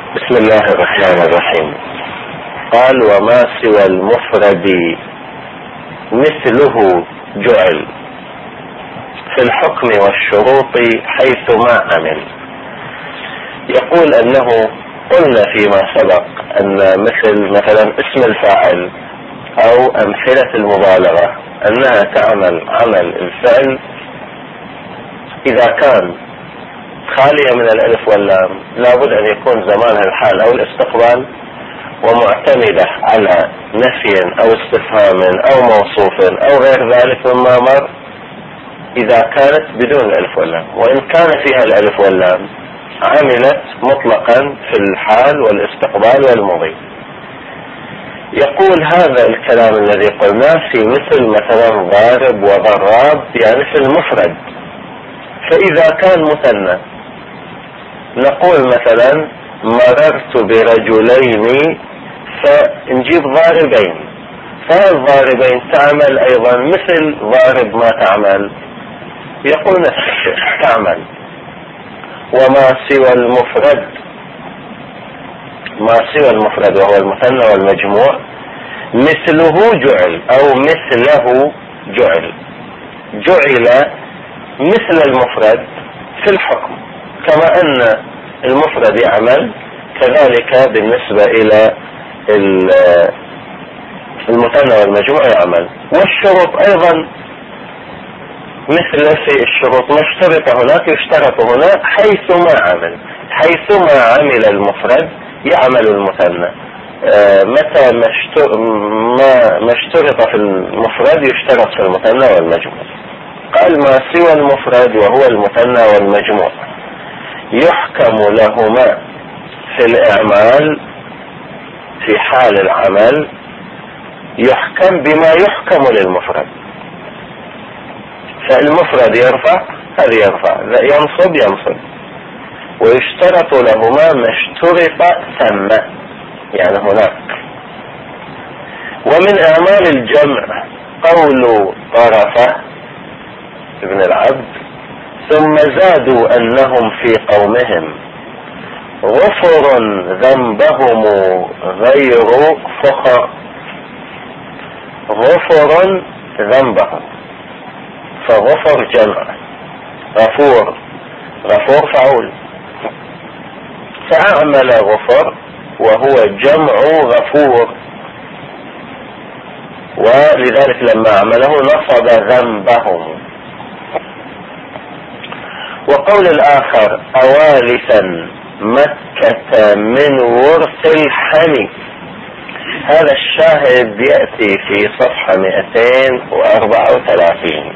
بسم الله الرحمن الرحيم. قال: وما سوى المفرد مثله جعل في الحكم والشروط حيثما عمل. يقول انه قلنا فيما سبق ان مثلا اسم الفاعل او امثلة المبالغة انها تعمل عمل الفعل اذا كان خالية من الالف واللام، لابد ان يكون زمانها الحال او الاستقبال، ومعتمدة على نفي او استفهام او موصوف او غير ذلك مما مر اذا كانت بدون الالف واللام. وان كان فيها الالف واللام عملت مطلقا في الحال والاستقبال والماضي. يقول هذا الكلام الذي قلناه في مثلا ضارب وضراب، يعني في المفرد. فاذا كان مثنى نقول مثلا مررت برجلين، فنجيب ضاربين، فالضاربين تعمل ايضا مثل ضارب ما تعمل، يقول نفس الشيء تعمل. وما سوى المفرد، ما سوى المفرد وهو المثنى والمجموع، مثله جعل او مثله جعل، جعل مثل المفرد في الحكم، كما ان المفرد يعمل كذلك بالنسبة الى المثنى والمجموع يعمل. والشروط ايضا مثل في الشروط مشترطة هناك يشترط هنا حيثما عمل، حيثما عمل المفرد يعمل المثنى. متى ما اشترط في المفرد يشترط في المثنى والمجموع. قال: ما سوى المفرد وهو المثنى والمجموع يحكم لهما في الإعمال في حال العمل، يحكم بما يحكم للمفرد. فالمفرد يرفع، هذا يرفع، ينصب ينصب، ويشترط لهما ما اشترط ثم، يعني هناك. ومن أعمال الجمع قول طرفة ابن العبد: ثم زادوا أنهم في قومهم غفر ذنبهم غير فخر. غفر ذنبهم، فغفر جمع، غفور، غفور فعول، فأعمل غفر وهو جمع غفور، ولذلك لما عمله نصب ذنبهم. وقول الآخر: أوالثا مكة من ورث الحمي، هذا الشاهد يأتي في صفحة 234.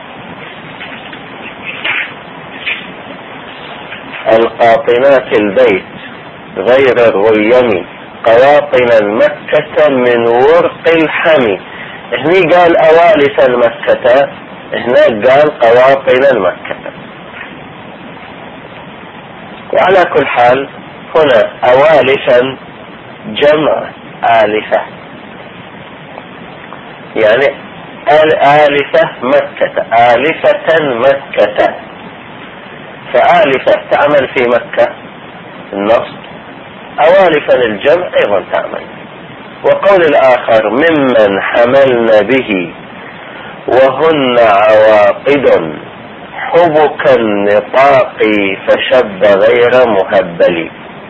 القاطنات البيت غير الريم قواطن مكة من ورق الحمي. هني قال أوالث المكة، هناك قال قواطن المكة. وعلى كل حال هنا أوالثا جمع آلفة، يعني آلفة مكة، آلفة مكة، فآلفة تعمل في مكة النصب، أوالفا الجمع أيضا تعمل. وقول الآخر: ممن حملن به وهن عواقد حبك النطاق فشب غير مهبل.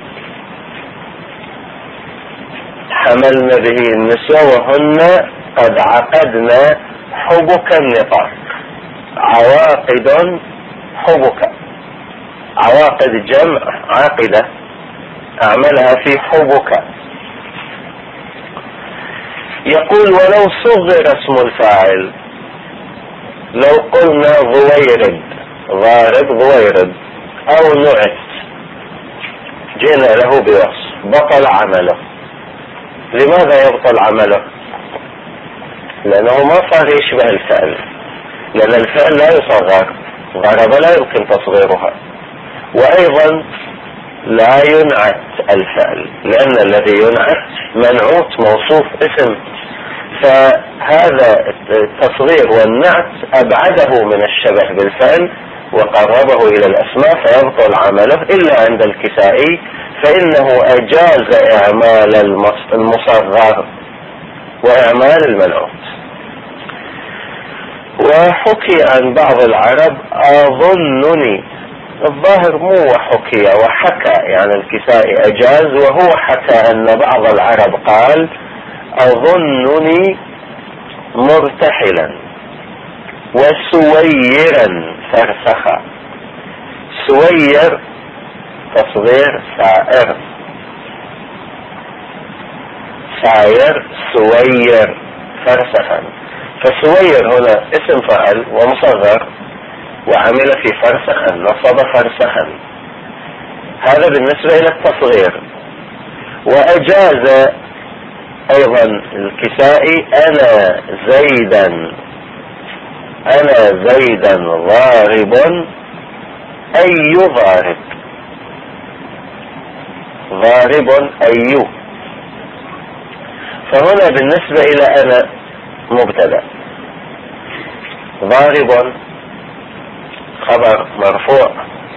حملن به النسوة وهن قد عقدنا حبك النطاق، عواقد حبك، عواقد جمع عاقدة أعملها في حبك. يقول: ولو صغر اسم الفاعل، لو قلنا ضويرد، ضارب ضويرد، أو نعت، جئنا له بوصف، بطل عمله. لماذا يبطل عمله؟ لأنه ما صار يشبه الفعل، لأن الفعل لا يصغر، ضرب لا يمكن تصغيرها، وأيضا لا ينعت الفعل، لأن الذي ينعت منعوت موصوف اسم، فهذا التصغير والنعت أبعده من الشبه بالفعل وقربه إلى الأسماء، فيبطل عمله إلا عند الكسائي فإنه أجاز إعمال المصغر وإعمال المنعوت. وحكي عن بعض العرب أظنني، الظاهر مو وحكي وحكى، يعني الكسائي أجاز وهو حكى أن بعض العرب قال أظنني مرتحلا وسويرا فرسخا. سوير تصغير سائر، سائر سوير فرسخا. فسوير هنا اسم فعل ومصغر وعمل في فرسخا، نصب فرسخا، هذا بالنسبة إلى التصغير. وأجاز أيضا الكسائي أنا زيدا ضارب أي ضارب، ضارب أي. فهنا بالنسبة إلى أنا مبتدأ، ضارب خبر مرفوع،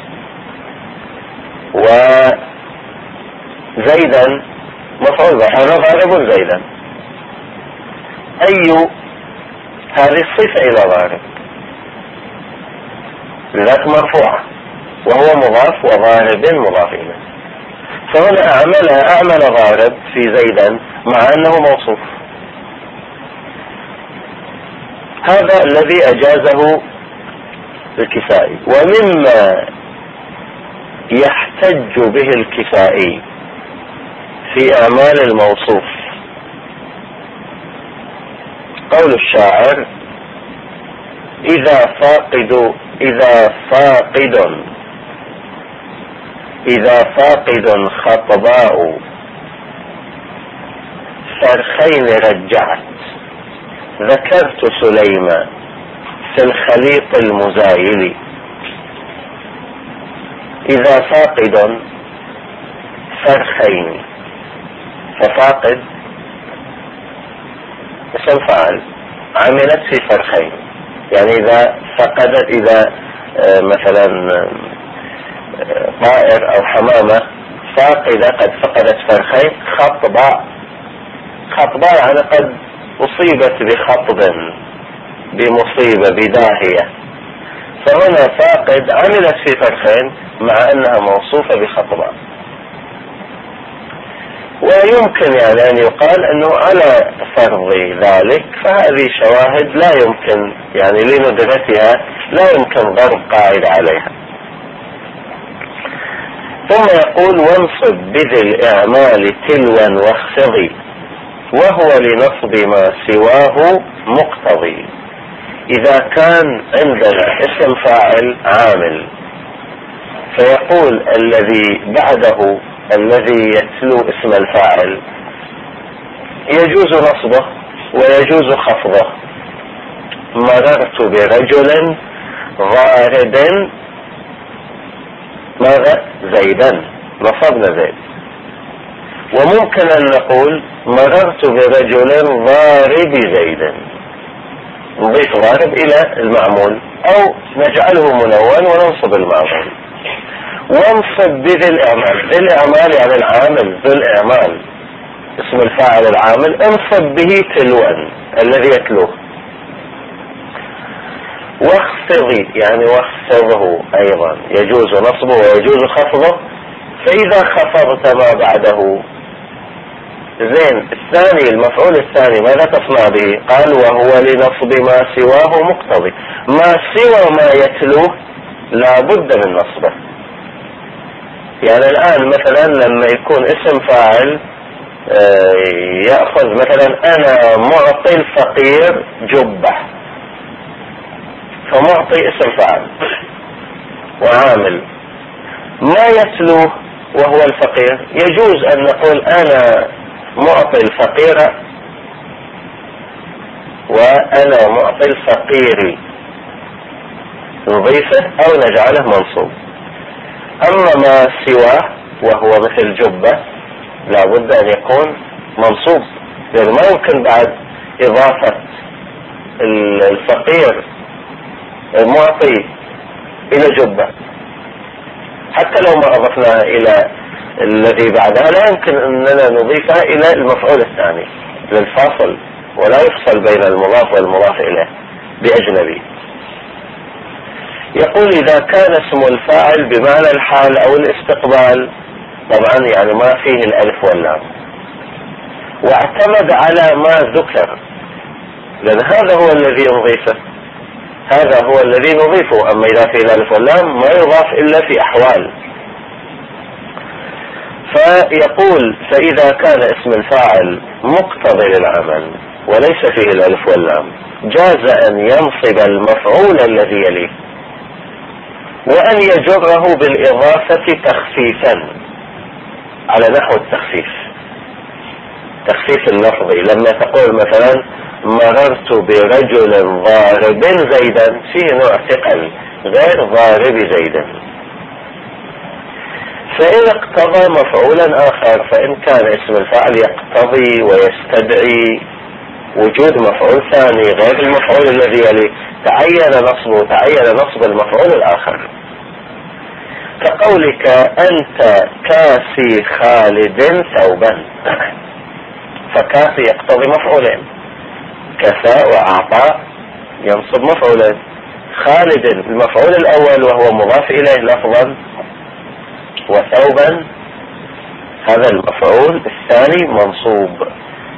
وزيدا مفعول به، أنا ضارب زيدا. أي هذه الصفة إلى ضارب لذلك مرفوعة، وهو مضاف وضارب مضاف إليه. فهنا أعمل ضارب في زيدا مع أنه موصوف. هذا الذي أجازه الكسائي. ومما يحتج به الكسائي في أعمال الموصوف قول الشاعر إذا فاقد خطباء فرخين رجعت ذكرت سليما في الخليط المزايل. إذا فاقد فرخين، ففاقد اسم فاعل عملت في فرخين، يعني إذا فقدت، إذا مثلا طائر أو حمامة فاقدة قد فقدت فرخين، خطباء يعني قد أصيبت بخطب، بمصيبة، بداهية. فهنا فاقد عملت في فرخين مع أنها موصوفة بخطباء. ويمكن يعني أن يقال أنه على فرض ذلك فهذه شواهد لا يمكن يعني لندرتها لا يمكن ضرب قاعدة عليها. ثم يقول وانصب بذي الإعمال تلوا واخفضي وهو لنصب ما سواه مقتضي. إذا كان عندنا اسم فاعل عامل فيقول الذي بعده الذي يتلو اسم الفاعل يجوز نصبه ويجوز خفضه. مررت برجل ضارب ماذا؟ زيدا، نصبنا زيد. وممكن أن نقول مررت برجل ضارب زيدا، نضيف ضارب إلى المعمول أو نجعله منون وننصب المعمول. وانصب بذي الإعمال، ذي الإعمال يعني العامل، ذي الإعمال اسم الفاعل العامل، انصب به تلوا الذي يتلوه. واخفضي يعني واخفضه أيضا يجوز نصبه ويجوز خفضه. فإذا خفضت ما بعده زين الثاني المفعول الثاني ماذا تصنع به؟ قال وهو لنصب ما سواه مقتضي. ما سوى ما يتلوه لا بد من نصبه. يعني الآن مثلا لما يكون اسم فاعل يأخذ مثلا أنا معطي الفقير جبة، فمعطي اسم فاعل وعامل. ما يتلوه وهو الفقير يجوز أن نقول أنا معطي الفقير وأنا معطي الفقير، نضيفه أو نجعله منصوب. أما ما سواه وهو مثل جبة لا بد أن يكون منصوب، لأنه ما يمكن بعد إضافة الفقير المعطي إلى جبة، حتى لو ما أضفناها إلى الذي بعدها لا يمكن أننا نضيفها إلى المفعول الثاني للفاصل، ولا يفصل بين المضاف والمضاف إليه بأجنبي. يقول إذا كان اسم الفاعل بمعنى الحال أو الاستقبال، طبعا يعني ما فيه الألف واللام، واعتمد على ما ذكر، لأن هذا هو الذي نضيفه، هذا هو الذي نضيفه. أما إذا فيه الألف واللام ما يضاف إلا في أحوال. فيقول فإذا كان اسم الفاعل مقتضي للعمل وليس فيه الألف واللام، جاز أن ينصب المفعول الذي يليه، وأن يجره بالإضافة تخفيفا، على نحو التخفيف، تخفيف اللفظي. لما تقول مثلا مررت برجل ضارب زيدا، فيه نوع ثقل غير ضارب زيدا. فإن اقتضى مفعولا آخر، فإن كان اسم الفاعل يقتضي ويستدعي وجود مفعول ثاني غير المفعول الذي يليه، تعين نصب المفعول الآخر. كقولك أنت كاسي خالد ثوبا، فكاسي يقتضي مفعولين، كساء وأعطى ينصب مفعولين. خالد المفعول الأول وهو مضاف إليه لفظا، وثوبا هذا المفعول الثاني منصوب.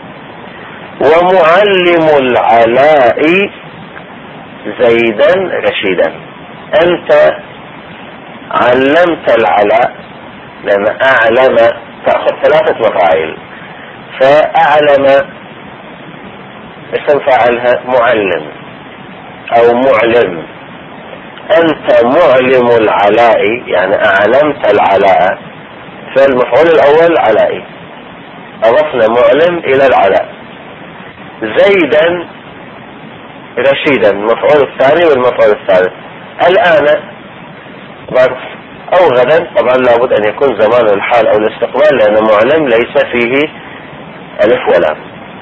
ومعلم العلاء زيدا رشيدا، أنت علمت العلاء، لأن أعلم تأخذ 3 مفاعيل، فأعلم اسم فاعلها معلم أو معلم. أنت معلم العلاء يعني أعلمت العلاء، فالمفعول الأول علائي، أضفنا معلم إلى العلاء. زيدا رشيدا المفعول الثاني والمفعول الثالث. الآن ظرف أو غدا، طبعا لابد أن يكون زمان الحال أو الاستقبال، لأن معلم ليس فيه ألف ولام.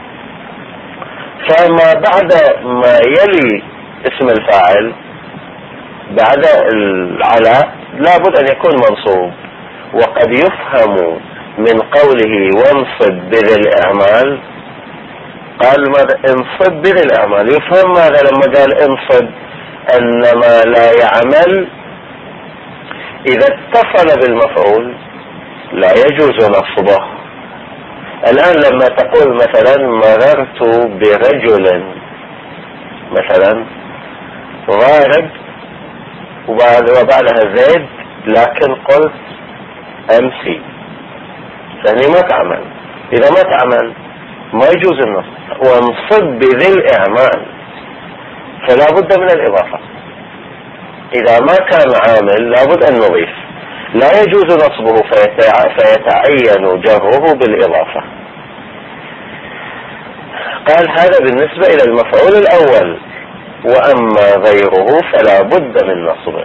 فما بعد ما يلي اسم الفاعل بعد العلاء لابد أن يكون منصوب. وقد يفهم من قوله وانصب بذي الإعمال، قال ماذا انصب بذي الإعمال، يفهم ماذا لما قال انصب؟ أن ما لا يعمل إذا اتصل بالمفعول لا يجوز نصبه. الآن لما تقول مثلا مررت برجل مثلا ضارب وبعدها زيد، لكن قلت أمسي، يعني ما تعمل. إذا ما تعمل ما يجوز النصب. وانصب بذي الإعمال فلا بد من الإضافة. إذا ما كان عامل لابد أن نضيف، لا يجوز نصبه فيتعين جره بالإضافة. قال هذا بالنسبة إلى المفعول الأول، وأما غيره فلا بد من نصبه.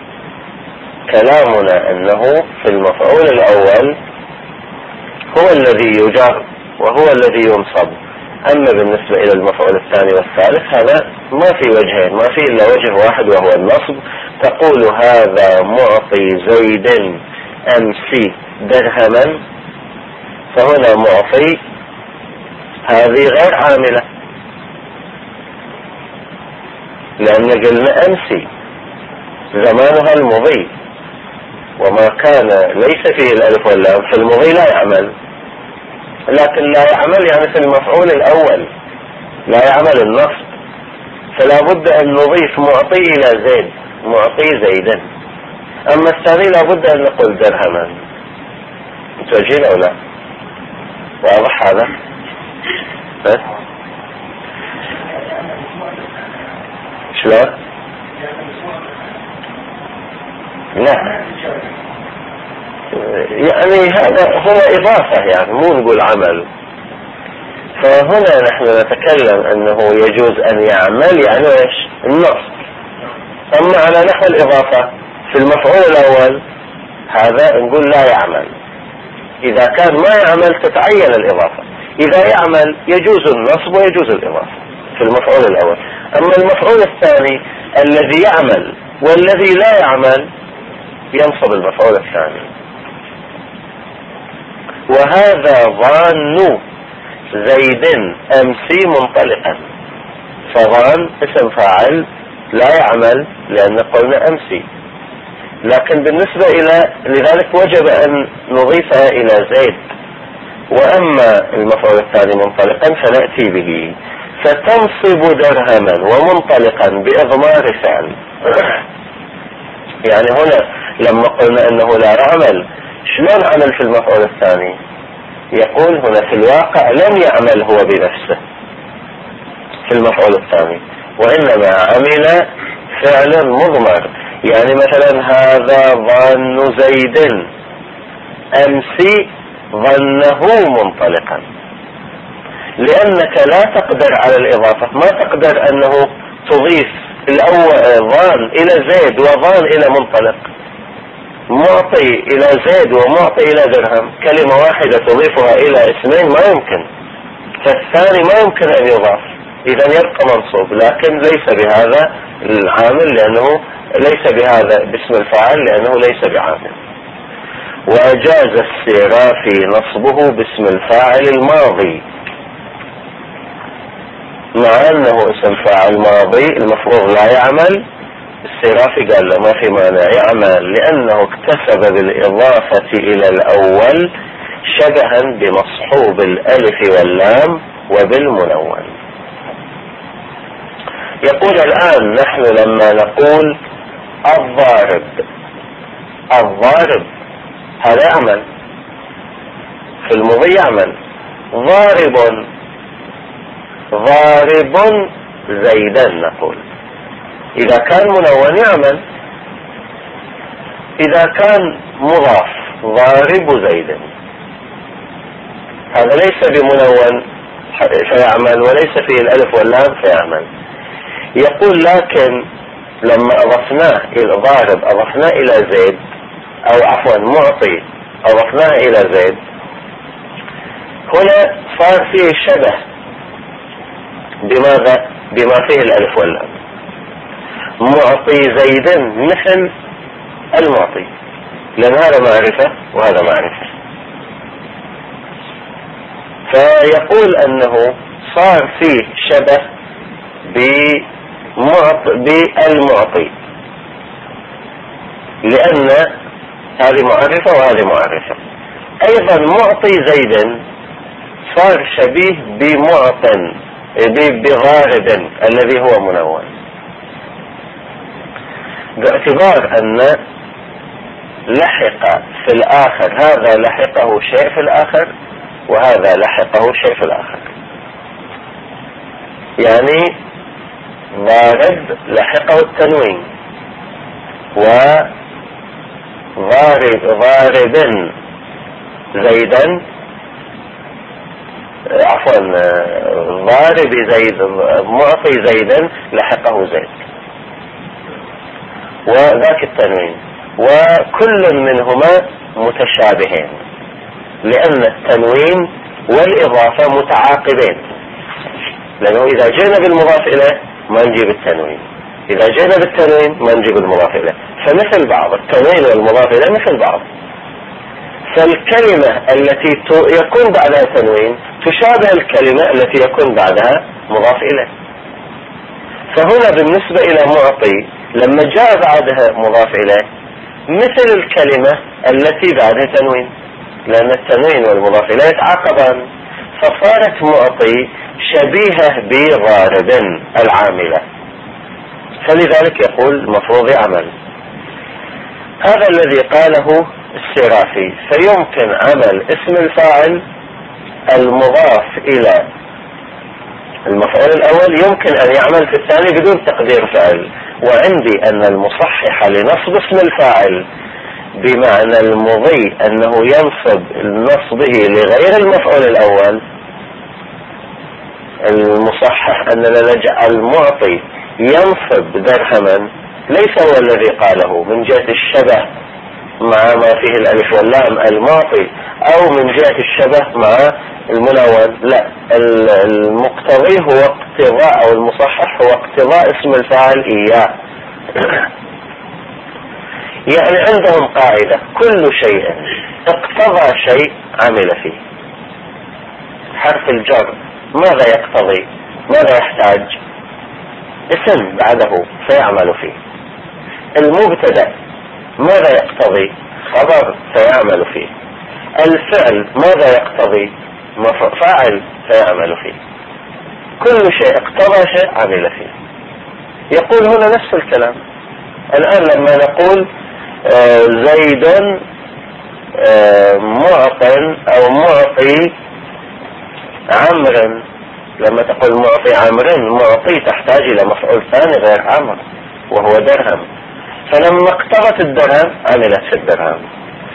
كلامنا أنه في المفعول الأول هو الذي يجر وهو الذي ينصب. أما بالنسبة إلى المفعول الثاني والثالث هذا ما في وجهين، ما في إلا وجه واحد وهو النصب. تقول هذا معطي زيد أمسي درهما، فهنا معطي هذه غير عاملة، لأن قلنا أمسي زمانها المضي، وما كان ليس فيه الألف واللام فالمضي لا يعمل. لكن لا يعمل يعني في المفعول الأول لا يعمل النصب، فلا بد أن نضيف معطي إلى زيد، معطي زيدا. أما الثاني لا بد أن نقول درهما. متوجهين أو لا؟ واضح هذا؟ بس شلون؟ لا يعني هذا هو إضافة، يعني مو نقول عمل. فهنا نحن نتكلم أنه يجوز أن يعمل يعني إيش؟ النصب. أما على نحو الإضافة في المفعول الأول هذا نقول لا يعمل. إذا كان ما يعمل تتعين الإضافة، إذا يعمل يجوز النصب ويجوز الإضافة في المفعول الأول. أما المفعول الثاني الذي يعمل والذي لا يعمل ينصب المفعول الثاني. وهذا ظان زيد أمسي منطلقا، فظان اسم فاعل لا يعمل لأن قلنا أمسي، لكن بالنسبة لذلك وجب أن نضيفها إلى زيد. وأما المفعول الثاني منطلقا فنأتي به، فتنصب درهما ومنطلقا بإضمار فعل. يعني هنا لما قلنا أنه لا يعمل، شلون عمل في المفعول الثاني؟ يقول هنا في الواقع لم يعمل هو بنفسه في المفعول الثاني، وإنما عمل فعل مضمر. يعني مثلا هذا ظن زيد أمسي ظنه منطلقا، لأنك لا تقدر على الإضافة، ما تقدر أنه تضيف الأول ظان إلى زيد وظان إلى منطلق، معطي إلى زيد ومعطي إلى درهم، كلمة واحدة تضيفها إلى اسمين ما يمكن، فالثاني ما يمكن أن يضاف، إذا يبقى منصوب، لكن ليس بهذا العامل لأنه ليس بهذا باسم الفاعل لأنه ليس بعامل. وأجاز السيرافي نصبه باسم الفاعل الماضي، مع أنه اسم فاعل ماضي المفروض لا يعمل. السيرافي قال له ما في مانع يعمل، لأنه اكتسب بالإضافة إلى الأول شبها بمصحوب الألف واللام وبالمنون. يقول الآن نحن لما نقول الضارب، الضارب هذا يعمل في الماضي، يعمل. ضارب، ضارب زيدا نقول، إذا كان منون يعمل، إذا كان مضاف ضارب زيدا هذا ليس بمنون فيعمل وليس فيه الألف واللام فيعمل. يقول لكن لما أضفناه إلى ضارب أضفناه إلى زيد، أو عفوا معطي أضفناه إلى زيد، هنا صار فيه شبه بماذا؟ بما فيه الألف واللام. معطي زيد مثل المعطي، لأن هذا معرفة وهذا معرفة، فيقول أنه صار فيه شبه بالمعطي، لأن هذه معرفة وهذه معرفة. أيضا معطي زيد صار شبيه بمعطن بغارب الذي هو منون، باعتبار أن لحق في الآخر، هذا لحقه شيء في الآخر وهذا لحقه شيء في الآخر. يعني ضارب لحقه التنوين، وضارب زيدا عفوا ضارب زيد معطي زيدا لحقه زيد، وذاك التنوين، وكل منهما متشابهين لأن التنوين والإضافة متعاقبين، لأنه إذا جئنا بالمضاف إليه ما نجيب التنوين، إذا جئنا بالتنوين ما نجيب المضاف إليه، فمثل بعض التنوين والمضاف إليه مثل بعض. فالكلمة التي يكون بعدها تنوين تشابه الكلمة التي يكون بعدها مضاف إليه. فهنا بالنسبة إلى معطي لما جاء بعدها مضاف إليه مثل الكلمة التي بعدها تنوين، لأن التنوين والمضاف إليه يتعاقبان، فصارت معطي شبيهة بضارب العاملة، فلذلك يقول المفروض يعمل. هذا الذي قاله السيرافي. فيمكن عمل اسم الفاعل المضاف إلى المفعول الأول يمكن أن يعمل في الثاني بدون تقدير فعل. وعندي أن المصحح لنصب اسم الفاعل بمعنى المضي أنه ينصب نصبه لغير المفعول الأول، المصحح أننا نجعل المعطي ينصب درهما ليس هو الذي قاله من جهة الشبه مع ما فيه الألف واللام المعطي، أو من جهة الشبه مع المنون، لا، المقتضي هو اقتضاء، أو المصحح هو اقتضاء اسم الفاعل إياه. يعني عندهم قاعدة: كل شيء اقتضى شيء عمل فيه. حرف الجر ماذا يقتضي؟ ماذا يحتاج؟ اسم بعده فيعمل فيه. المبتدأ ماذا يقتضي؟ خبر فيعمل فيه. الفعل ماذا يقتضي؟ فاعل فيعمل فيه. كل شيء اقتضى شيء عمل فيه. يقول هنا نفس الكلام. الآن لما نقول زيد معط أو معطي عمرو، لما تقول معطي عمرو، معطي تحتاج إلى مفعول ثاني غير عمرو وهو درهم، فلما اقتضت الدرهم عملت في الدرهم.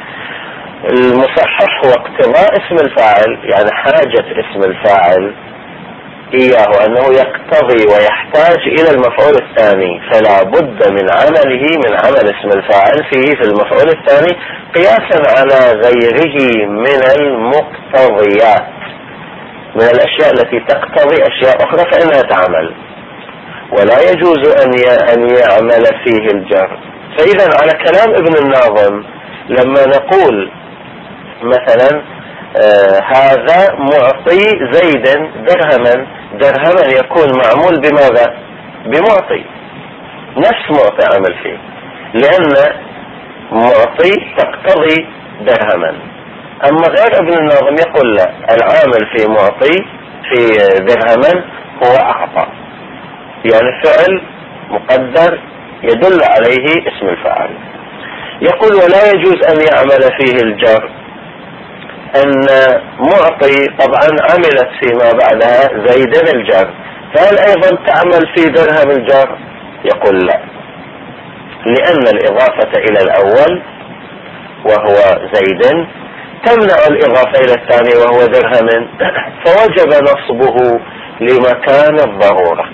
المصحح هو اقتضاء اسم الفاعل، يعني حاجة اسم الفاعل إياه أنه يقتضي ويحتاج إلى المفعول الثاني، فلا بد من عمله من عمل اسم الفاعل فيه في المفعول الثاني قياسا على غيره من المقتضيات، من الأشياء التي تقتضي أشياء أخرى فإنها تعمل، ولا يجوز أن يعمل فيه الجر. فإذا على كلام ابن الناظم لما نقول مثلا هذا معطي زيد درهما، درهما يكون معمول بماذا؟ بمعطي، نفس معطي عمل فيه، لأن معطي تقتضي درهما. أما غير ابن الناظم يقول لا، العامل في معطي في درهما هو أعطى، يعني فعل مقدر يدل عليه اسم الفاعل. يقول ولا يجوز أن يعمل فيه الجر، أن معطي طبعا عملت فيما بعدها زيد الجر، فهل أيضا تعمل في درهم الجر؟ يقول لا، لأن الإضافة إلى الأول وهو زيد تمنع الإضافة إلى الثاني وهو درهم، فوجب نصبه لمكان الضرورة.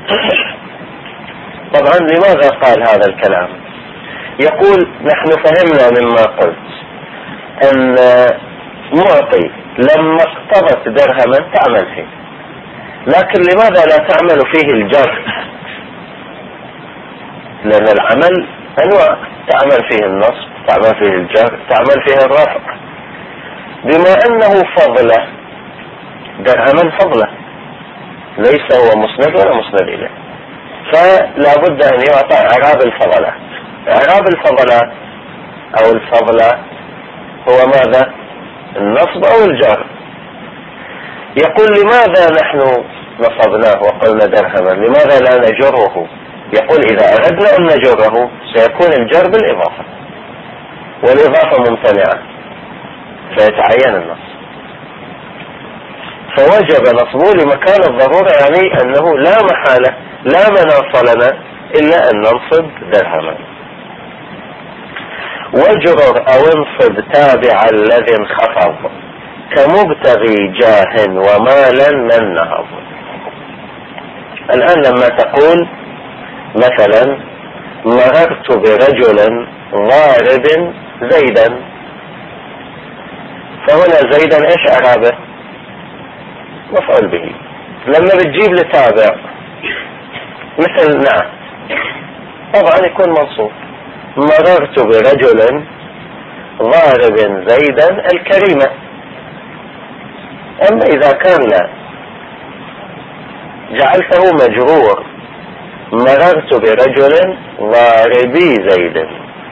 طبعا لماذا قال هذا الكلام؟ يقول نحن فهمنا مما قلت أن معطي لما اقتضت درهما تعمل فيه، لكن لماذا لا تعمل فيه الجر؟ لأن العمل أنواع، تعمل فيه النصب، تعمل فيه الجر، تعمل فيه الرفع. بما أنه فضلة، درهما فضلة ليس هو مسند ولا مسند إليه، فلا بد أن يعطى إعراب الفضلات. إعراب الفضلات أو الفضلة هو ماذا؟ النصب أو الجر. يقول لماذا نحن نصبناه وقلنا درهما، لماذا لا نجره؟ يقول إذا أردنا أن نجره سيكون الجر بالإضافة، والإضافة ممتنعة فيتعين النصب، فوجب نصبه لمكان الضرورة، يعني أنه لا محالة لا مناص لنا إلا أن ننصب درهما. واجرر أو انصب تابع الذي انخفض كمبتغي جاه ومالا من نهض. الآن لما تقول مثلا مررت برجل ضارب زيدا، فهنا زيدا ايش اعرابه؟ مفعول به. لما بتجيب لتابع مثل نعم طبعا يكون منصوب، مررت برجل ضارب زيدا الكريمة. اما اذا كان لا جعلته مجرور، مررت برجل ضاربي زيد،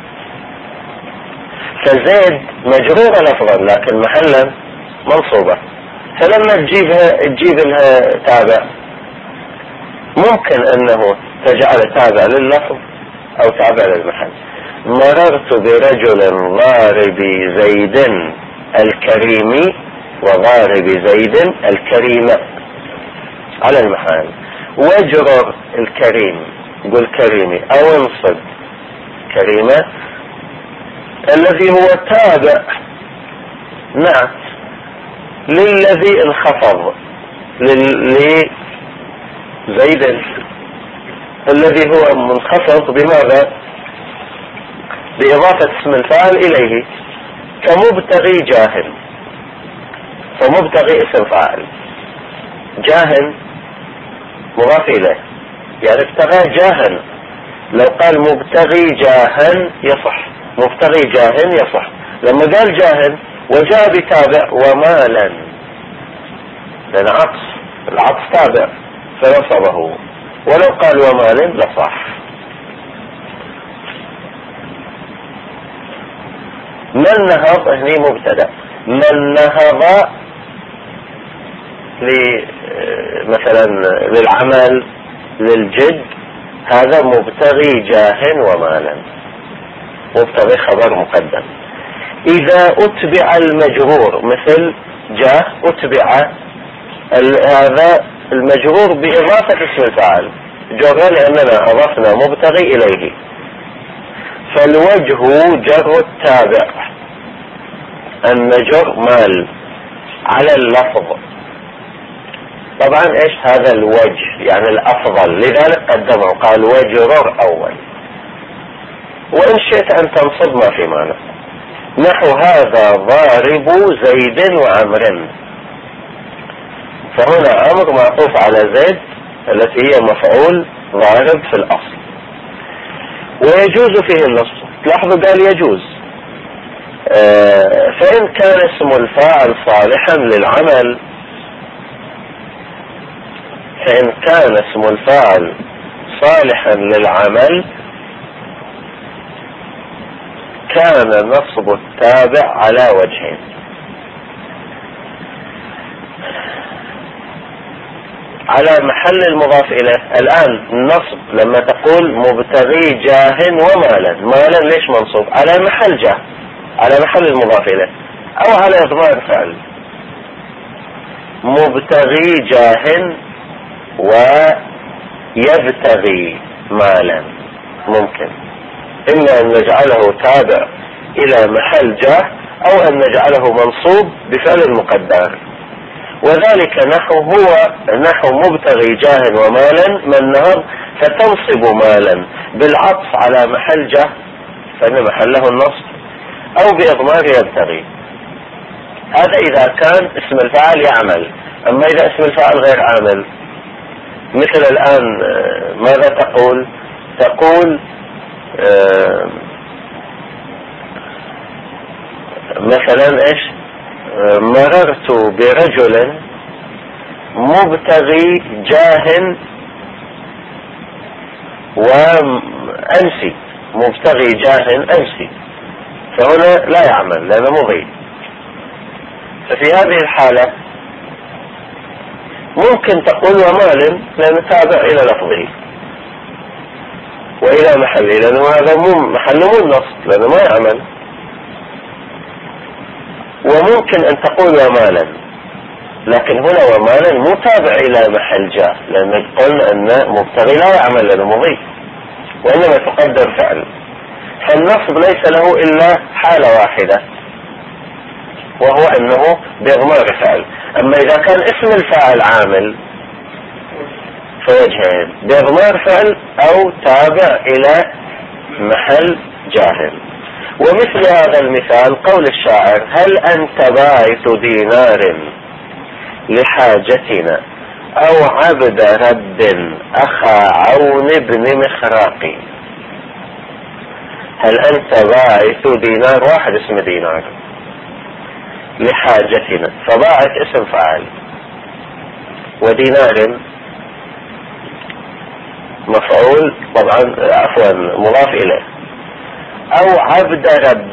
فزيد مجرورة لفظا لكن محلا منصوبة، فلما تجيب لها تابع ممكن انه تجعل تابع لللفظ او تابع للمحل. مررت برجل ضاربي زيد الكريم وضارب زيد الكريمة على المحل. واجرر الكريم، قل كريمي او انصب كريمة الذي هو تابع نعت للذي انخفض لزيد الذي هو منخفض بماذا؟ بإضافة اسم الفاعل إليه، كمبتغي جاه، فمبتغي اسم فاعل، جاه مضاف إليه، يعني ابتغى جاها. لو قال مبتغي جاها يصح، مبتغي جاه يصح، لما قال جاه وجاء بتابع ومالا، لأن العطف تابع فنصبه، ولو قال ومال لصح. من نهض هني مبتدأ، من نهض مثلا للعمل للجد هذا مبتغي جاه ومالا، مبتغي خبر مقدم. إذا أتبع المجرور مثل جاه أتبع هذا المجرور بإضافة اسم الفاعل جر لأننا أضفنا مبتغي إليه، فالوجه جر التابع، النجر مال على اللفظ. طبعا ايش هذا الوجه يعني الافضل، لذلك قدمه قال وجرر اول. وان شئت ان تنصب ما في معنى، نحو هذا ضارب زيد وعمر، فهنا عمر معطوف على زيد التي هي مفعول ضارب في الاصل، ويجوز فيه النصب. تلاحظوا قال يجوز، فان كان اسم الفاعل صالحا للعمل، فإن كان اسم الفاعل صالحا للعمل كان نصب التابع على وجهين. على محل المضاف إليه. الآن النصب لما تقول مبتغي جاه ومالا، مالا ليش منصوب؟ على محل جاه، على محل المضاف إليه، أو على إضمار فعل. مبتغي جاه ويبتغي مالا، ممكن إما أن نجعله تابع إلى محل جاه أو أن نجعله منصوب بفعل مقدر، وذلك نحو مبتغي جاه ومالا من نهض، فتنصب مالا بالعطف على محل جاه فإن محله النصب، أو بإضمار يبتغي. هذا إذا كان اسم الفاعل يعمل. أما إذا اسم الفاعل غير عامل، مثل الآن ماذا تقول؟ تقول مثلا ايش؟ مررت برجل مبتغي جاه وأمسي، مبتغي جاه أمسي، فهنا لا يعمل لأنه مضي. ففي هذه الحالة ممكن تقول ومال لأنه تابع إلى لفظه وإلى محله، لأنه هذا محله مو النصب لأنه ما يعمل. وممكن أن تقول ومالا، لكن هنا ومالا مو تابع إلى محل جاه، لأن قلنا أن مبتغي لا يعمل لأنه مضي، وإنما تقدر فعل. فالنصب ليس له إلا حالة واحدة، وهو أنه بإضمار فعل. أما إذا كان اسم الفاعل عامل فوجهين، بإضمار فعل أو تابع إلى محل جاه. ومثل هذا المثال قول الشاعر: هل أنت باعث دينار لحاجتنا أو عبد رب أخا عون بن مخراق. هل أنت باعث دينار، واحد اسم دينار، لحاجتنا، فباعث اسم فاعل، ودينار مفعول طبعا عفوا مضاف إليه، أو عبد رب،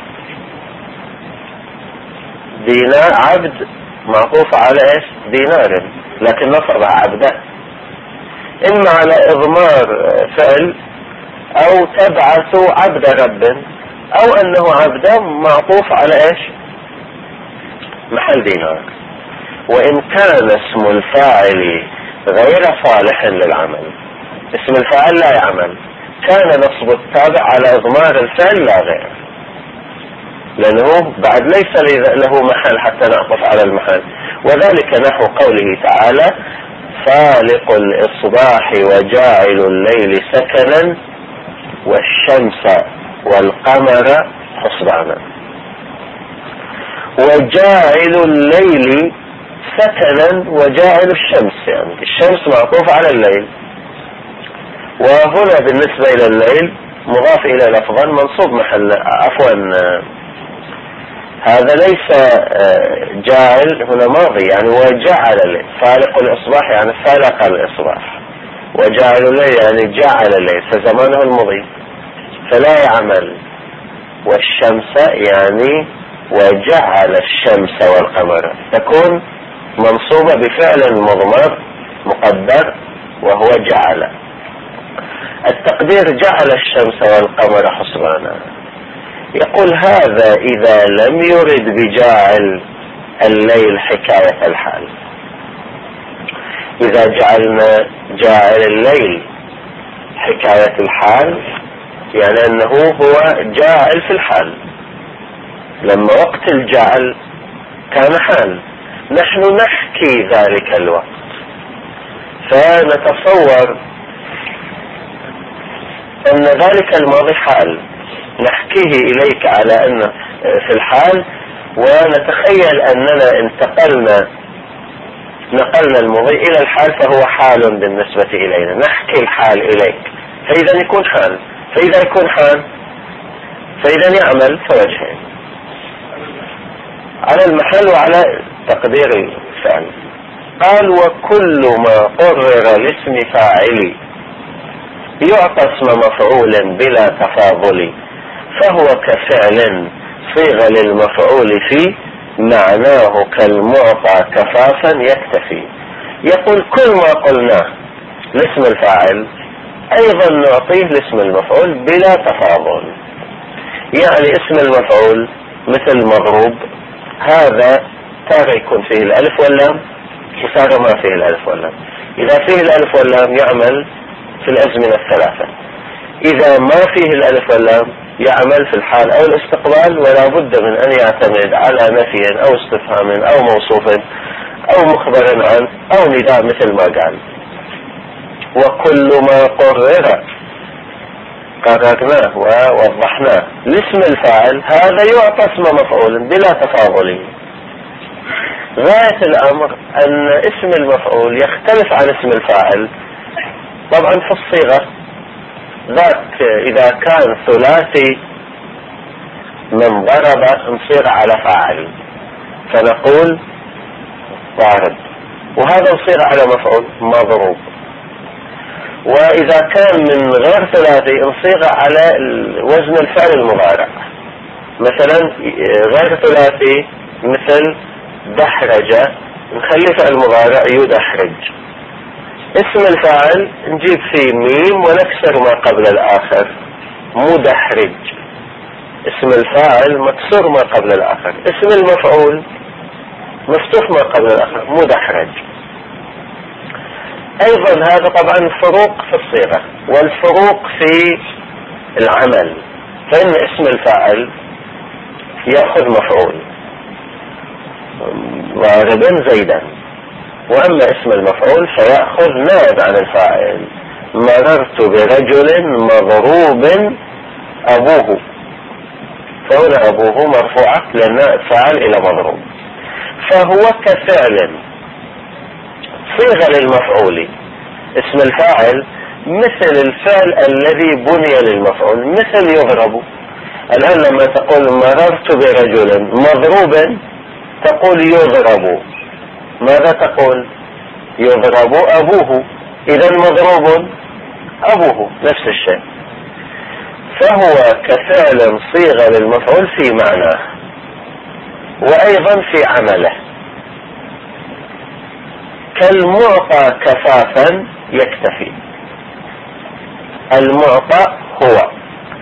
دينار عبد معطوف على ايش؟ دينار، لكن نصب عبده، إما على إضمار فعل أو تبعث عبد رب، أو أنه عبده معطوف على ايش؟ محل دينار. وإن كان اسم الفاعل غير صالح للعمل، اسم الفاعل لا يعمل، كان نصب التابع على إضمار الفعل لا غير، لأنه بعد ليس له محل حتى نعطف على المحل. وذلك نحو قوله تعالى: فالق الإصباح وجاعل الليل سكنا والشمس والقمر حسبانا. وجاعل الليل سكنا وجاعل الشمس، يعني الشمس معطوف على الليل، وهنا بالنسبة إلى الليل مضاف إلى لفظا منصوب محل هذا ليس جاعل هنا ماضي، يعني وجعل فالق الإصباح يعني فلق الإصباح، وجعل الليل يعني جعل الليل فزمانه المضي، فلا يعمل. والشمس يعني وجعل الشمس والقمر، تكون منصوبة بفعل مضمر مقدر وهو جعل. التقدير جعل الشمس والقمر حسبانا. يقول هذا إذا لم يرد بجاعل الليل حكاية الحال. إذا جعلنا جاعل الليل حكاية الحال يعني أنه هو جاعل في الحال، لما وقت الجعل كان حال، نحن نحكي ذلك الوقت، فنتصور أن ذلك الماضي حال نحكيه إليك على أن في الحال، ونتخيل أننا نقلنا الماضي إلى الحال فهو حال بالنسبة إلينا، نحكي الحال إليك، فإذا يكون حال، فإذا يكون حال فإذا يعمل فوجهين، على المحل وعلى تقدير الفعل. قال وكل ما قرر لاسم فاعل يعطى اسم مفعول بلا تفاضل، فهو كفعل صيغ للمفعول فيه معناه كالمعطى كفافا يكتفي. يقول كل ما قلناه لاسم الفاعل ايضا نعطيه لاسم المفعول بلا تفاضل. يعني اسم المفعول مثل مضروب، هذا تارة يكون فيه الالف واللام وتارة ما فيه الالف واللام. اذا فيه الالف واللام يعمل في الازمنة الثلاثة، اذا ما فيه الالف واللام يعمل في الحال او الاستقبال، ولا بد من ان يعتمد على نفي او استفهام او موصوف او مخبر عنه او نداء مثل ما قال. وكل ما قررناه ووضحناه لاسم الفاعل هذا يعطى اسم مفعول بلا تفاضل. غاية الامر ان اسم المفعول يختلف عن اسم الفاعل طبعا في الصيغة. ذاك اذا كان ثلاثي من ضرب نصير على فاعل فنقول ضارب، وهذا نصير على مفعول مضروب. واذا كان من غير ثلاثي نصير على وزن الفعل المضارع، مثلا غير ثلاثي مثل دحرج نخلي فعل مضارع يدحرج. اسم الفاعل نجيب فيه ميم ونكسر ما قبل الآخر مدحرج، اسم الفاعل مكسور ما قبل الآخر. اسم المفعول مفتوح ما قبل الآخر مدحرج. أيضا هذا طبعا فروق في الصيغة والفروق في العمل، فإن اسم الفاعل يأخذ مفعول ضاربا زيدا، وأما اسم المفعول فيأخذ نائب عن الفاعل. مررت برجل مضروب أبوه، فهنا أبوه مرفوعة لأن فاعل إلى مضروب، فهو كفعل صيغة للمفعول. اسم الفاعل مثل الفعل الذي بني للمفعول، مثل يضرب. الآن لما تقول مررت برجل مضروب تقول يضرب، ماذا تقول؟ يضرب أبوه، إذا مضروب أبوه نفس الشيء. فهو كفعل صيغة للمفعول في معناه وأيضا في عمله. كالمعطى كفافا يكتفي. المعطى هو،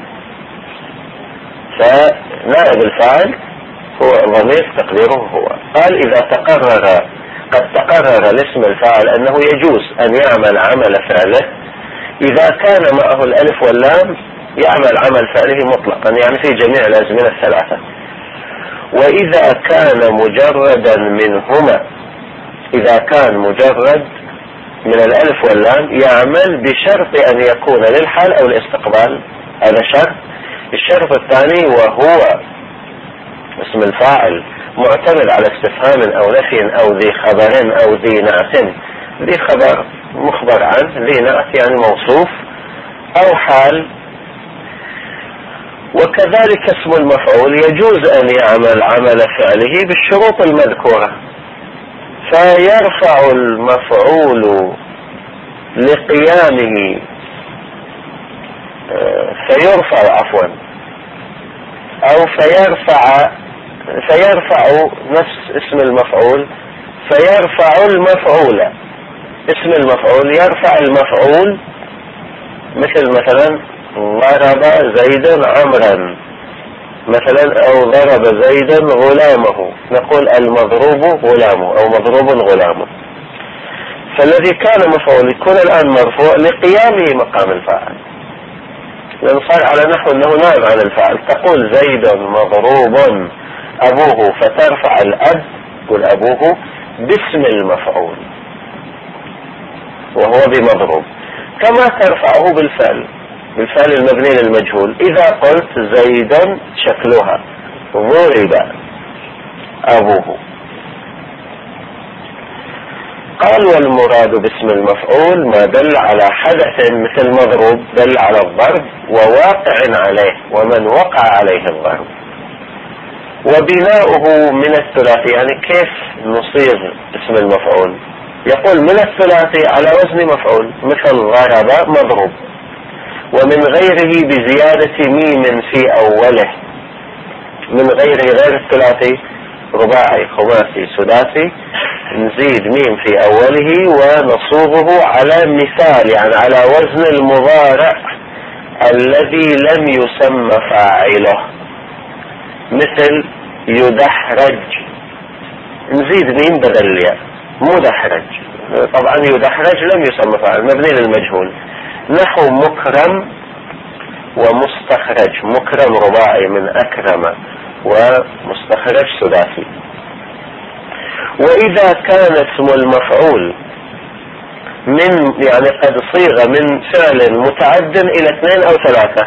فنائب الفاعل هو ضمير تقديره هو. قال إذا قد تقرر لاسم الفاعل أنه يجوز أن يعمل عمل فعله إذا كان معه الألف واللام يعمل عمل فعله مطلقا، يعني في جميع الأزمنة الثلاثة. وإذا كان مجردا منهما، إذا كان مجرد من الألف واللام يعمل بشرط أن يكون للحال أو الاستقبال، هذا شرط. الشرط الثاني وهو اسم الفاعل معتمد على استفهام أو نفي أو ذي خبر أو ذي نعت. ذي خبر مخبر عنه، ذي نعت يعني موصوف، أو حال. وكذلك اسم المفعول يجوز أن يعمل عمل فعله بالشروط المذكورة، فيرفع المفعول لقيامه أو فيرفع نفس اسم المفعول، فيرفع المفعول. اسم المفعول يرفع المفعول، مثلا ضرب زيد عمرا مثلا، أو ضرب زيدا غلامه، نقول المضروب غلامه أو مضروب غلامه. فالذي كان مفعول يكون الآن مرفوع لقيامه مقام الفاعل، لأن صار على نحو أنه نائب عن الفاعل. تقول زيد مضروب أبوه، فترفع الأب قل أبوه باسم المفعول وهو بمضروب، كما ترفعه بالفعل المبني للمجهول. إذا قلت زيدا شكلها ضرب أبوه. قال والمراد باسم المفعول ما دل على حدث مثل مضروب دل على الضرب وواقع عليه ومن وقع عليه الضرب. وبناؤه من الثلاثي، يعني كيف نصيغ اسم المفعول؟ يقول من الثلاثي على وزن مفعول، مثل ضرب مضروب، ومن غيره بزيادة ميم في أوله، من غير الثلاثي رباعي خماسي سداسي نزيد ميم في أوله ونصوغه على مثال، يعني على وزن المضارع الذي لم يسمى فاعله، مثل يدحرج، نزيد ميم بدل الياء مدحرج. طبعا يدحرج لم يسمى فاعل مبني للمجهول. نحو مكرم ومستخرج، مكرم رباعي من أكرم ومستخرج سداسي. وإذا كان اسم المفعول يعني قد صيغ من فعل متعد إلى 2 أو 3،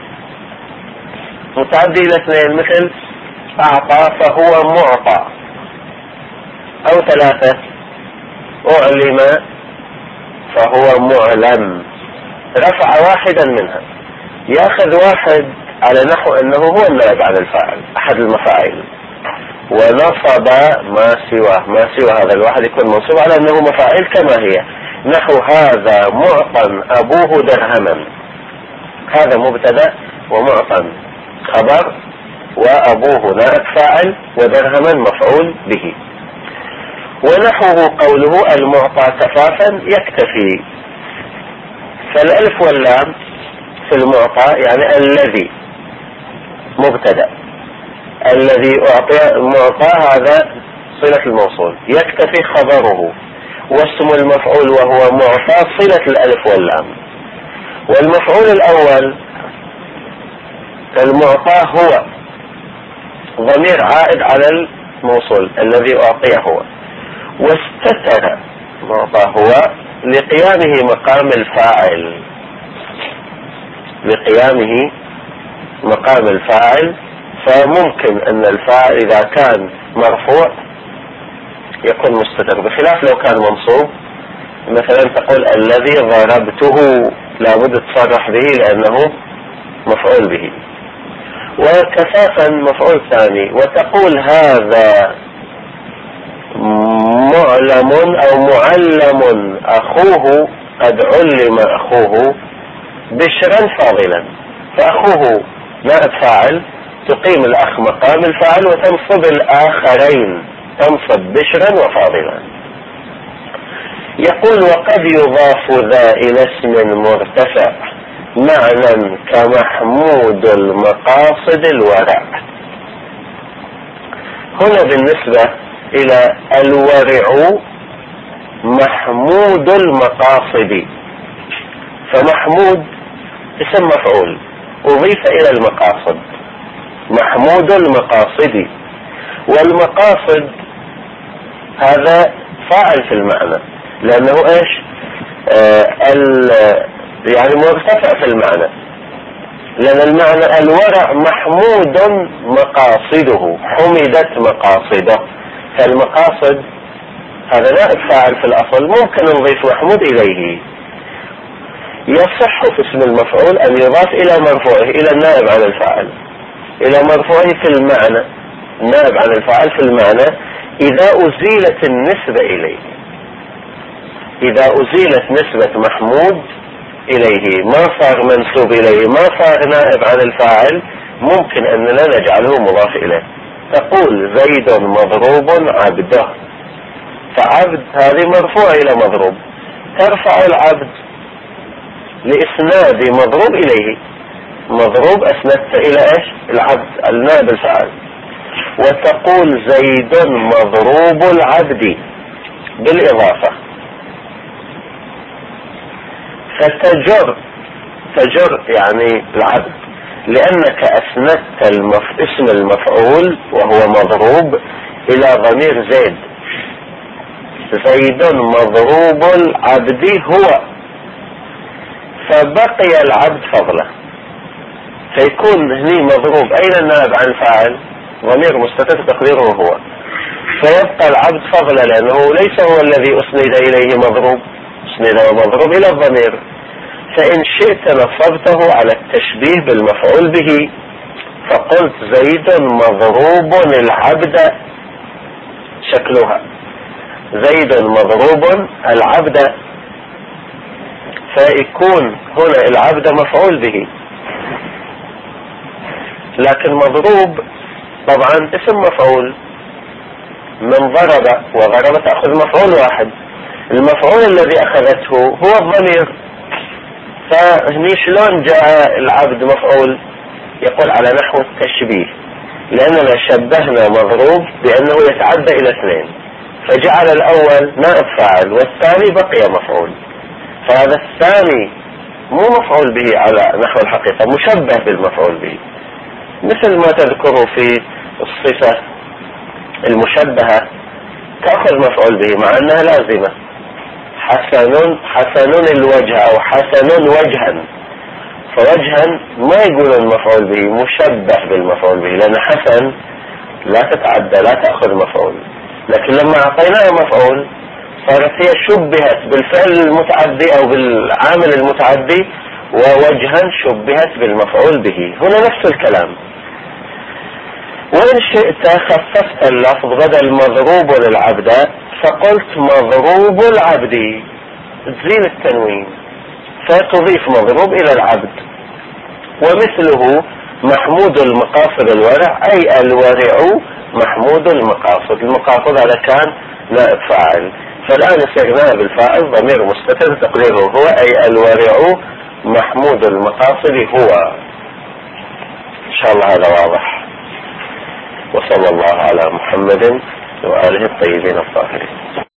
متعد إلى 2 مثل أعطى فهو معطى، أو 3 أعلم فهو معلم، رفع واحدا منها، ياخذ واحد على نحو أنه هو النائب عن الفاعل أحد المفاعيل، ونصب ما سوى هذا الواحد يكون منصوب على أنه مفاعيل كما هي. نحو هذا معطى أبوه درهما، هذا مبتدأ ومعطى خبر وأبوه نائب فاعل ودرهما مفعول به. ونحوه قوله المعطى كفافا يكتفي، فالألف واللام في المعطى يعني الذي مبتدأ، الذي أعطي معطى هذا صلة الموصول يكتفي خبره، واسم المفعول وهو معطى صلة الألف واللام. والمفعول الأول المعطى هو ضمير عائد على الموصول الذي أعطيه هو، واستتر معطى هو لقيامه مقام الفاعل، لقيامه مقام الفاعل. فممكن أن الفاعل إذا كان مرفوع يكون مستتر، بخلاف لو كان منصوب. مثلا تقول الذي ضربته لابد تصرح به لأنه مفعول به. وكفافا مفعول ثاني، وتقول هذا معلم أو معلم أخوه، قد علم أخوه بشرا فاضلا، فأخوه نائب فاعل تقيم الأخ مقام الفاعل وتنصب الآخرين، تنصب بشرا وفاضلا. يقول وقد يضاف ذا إلى اسم مرتفع معنى كمحمود المقاصد الورع. هنا بالنسبة إلى الورع محمود المقاصد، فمحمود اسم مفعول أضيف إلى المقاصد، محمود المقاصد، والمقاصد هذا فاعل في المعنى لأنه إيش يعني مرتفع في المعنى، لأن المعنى الورع محمود مقاصده، حمدت مقاصده، فالمقاصد هذا نائب فاعل في الأصل، ممكن نضيف محمود إليه. يصح في اسم المفعول أن يضاف إلى مرفوعه، إلى النائب عن الفاعل، إلى مرفوعه في المعنى، النائب عن الفاعل في المعنى إذا أزيلت النسبة إليه. إذا أزيلت نسبة محمود إليه، ما صار منسوب إليه، ما صار نائب عن الفاعل، ممكن أننا نجعله مضاف إليه. تقول زيد مضروب عبده، فعبد هذه مرفوع إلى مضروب، ترفع العبد لإسناد مضروب إليه، مضروب أسندت إلى إيش؟ العبد النائب الفاعل. وتقول زيد مضروب العبد بالإضافة، فتجر يعني العبد، لأنك أسندت اسم المفعول وهو مضروب إلى ضمير زيد. زيد مضروب العبد هو، فبقي العبد فضله، فيكون هني مضروب أين النائب عن الفاعل؟ ضمير مستتر تقديره هو، فيبقى العبد فضلا لأنه ليس هو الذي أسند إليه مضروب، أسند مضروب إلى الضمير. فإن شئت نصبته على التشبيه بالمفعول به، فقلت زيد مضروب العبد، شكلها زيد مضروب العبد، فيكون هنا العبد مفعول به، لكن مضروب طبعا اسم مفعول، من ضرب وضرب تأخذ مفعول واحد، المفعول الذي أخذته هو الضمير، فهني شلون جاء العبد مفعول؟ يقول على نحو التشبيه، لأننا شبهنا مضروب بأنه يتعدى إلى اثنين، فجعل الأول نائب فاعل والثاني بقي مفعول، فهذا الثاني مو مفعول به على نحو الحقيقة، مشبه بالمفعول به، مثل ما تذكروا في الصفة المشبهة تأخذ مفعول به مع أنها لازمة، حسن الوجه أو حسن وجها، فوجها ما يقولون مفعول به، مشبه بالمفعول به، لأن حسن لا تتعدى لا تأخذ مفعول، لكن لما أعطيناها مفعول صارت هي شبهت بالفعل المتعدي أو بالعامل المتعدي، ووجها شبهت بالمفعول به. هنا نفس الكلام. وإن شئت خففت اللفظ بدل مضروب للعبد فقلت مضروب العبد، تزيل التنوين فتضيف مضروب إلى العبد. ومثله محمود المقاصد الورع، أي الورع محمود المقاصد، المقاصد هذا كان نائب فاعل، فالآن يصير نائب الفاعل ضمير مستتر تقديره هو، أي الورع محمود المقاصد هو. إن شاء الله هذا واضح. وصلى الله على محمد وآله الطيبين الطاهرين.